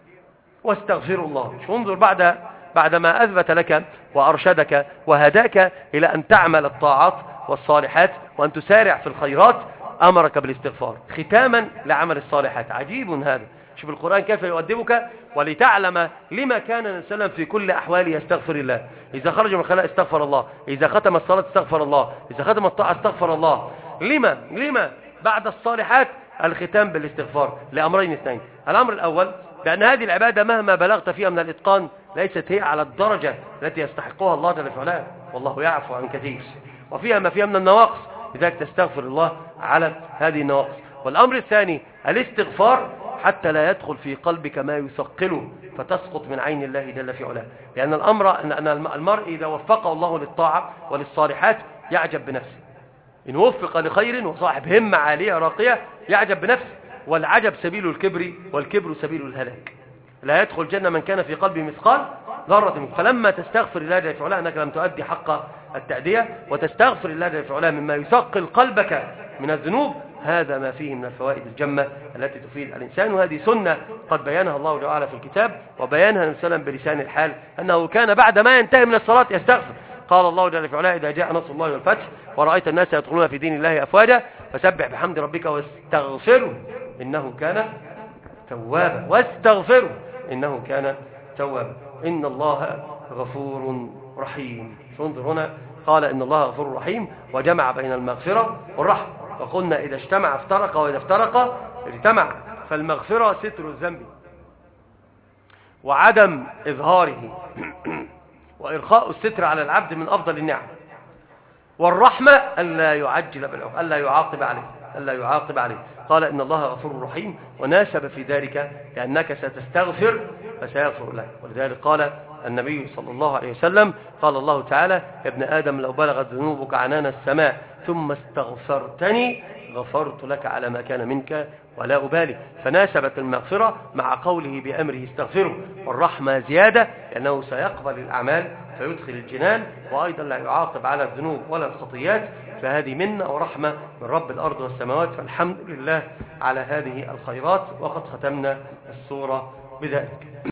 واستغفروا الله. انظر بعد بعدما أثبت لك وأرشدك وهداك إلى أن تعمل الطاعات والصالحات وأن تسارع في الخيرات، أمرك بالاستغفار ختاما لعمل الصالحات. عجيب هذا. شوف القرآن كيف يؤدبك، ولتعلم لما كان النبي صلى الله عليه وسلم في كل أحواله يستغفر الله. إذا خرج من الخلاء استغفر الله، إذا ختم الصلاة استغفر الله، إذا ختم الطاعة استغفر الله. لما لما بعد الصالحات الختام بالاستغفار؟ لأمرين اثنين. الأمر الأول بأن هذه العبادة مهما بلغت فيها من الإتقان ليست هي على الدرجة التي يستحقها الله جل وعلا، والله يعفو عن كثير، وفيها ما فيها من النواقص، لذلك تستغفر الله على هذه النواقص. والأمر الثاني الاستغفار حتى لا يدخل في قلبك ما يثقله فتسقط من عين الله جل في علاه، لأن الأمر أن المرء إذا وفقه الله للطاعة وللصالحات يعجب بنفسه. إن وفق لخير وصاحب همة عالية راقية يعجب بنفسه، والعجب سبيل الكبر والكبر سبيل الهلاك. لا يدخل الجنة من كان في قلبه مثقال ذرة منه. فلما تستغفر الله جل في علاه أنك لم تؤدي حق التأدية، وتستغفر الله جل في علاه مما يثقل قلبك من الذنوب، هذا ما فيه من الفوائد الجمة التي تفيد الإنسان. وهذه سنة قد بيانها الله تعالى في الكتاب، وبيانها النبي صلى الله عليه وسلم بلسان الحال، أنه كان بعد ما ينتهي من الصلاة يستغفر. قال الله جل في علاه: إذا جاء نصر الله والفتح ورأيت الناس يدخلون في دين الله أفواجا فسبح بحمد ربك واستغفره إنه كان توابا. واستغفره إنه كان توابا. إن الله غفور رحيم. انظر هنا قال إن الله غفور رحيم، وجمع بين المغفرة والرحمة. وقلنا إذا اجتمع افترق، وإذا افترق اجتمع. فالمغفرة ستر الذنب وعدم إظهاره وإرخاء الستر على العبد من أفضل النعم. والرحمة ألا يعجل بالعقوبة، ألا يعاقب عليه، ألا يعاقب عليه. قال إن الله غفور رحيم، وناسب في ذلك لأنك ستستغفر فسيغفر لك. ولذلك قال النبي صلى الله عليه وسلم: قال الله تعالى: يا ابن آدم لو بلغت ذنوبك عنان السماء ثم استغفرتني غفرت لك على ما كان منك ولا أبالي. فناسبت المغفرة مع قوله بأمره استغفره، والرحمة زيادة لأنه سيقبل الأعمال فيدخل الجنان، وأيضا لا يعاقب على الذنوب ولا الخطيات. فهذه منة ورحمة من رب الأرض والسماوات. فالحمد لله على هذه الخيرات. وقد ختمنا السورة بذلك.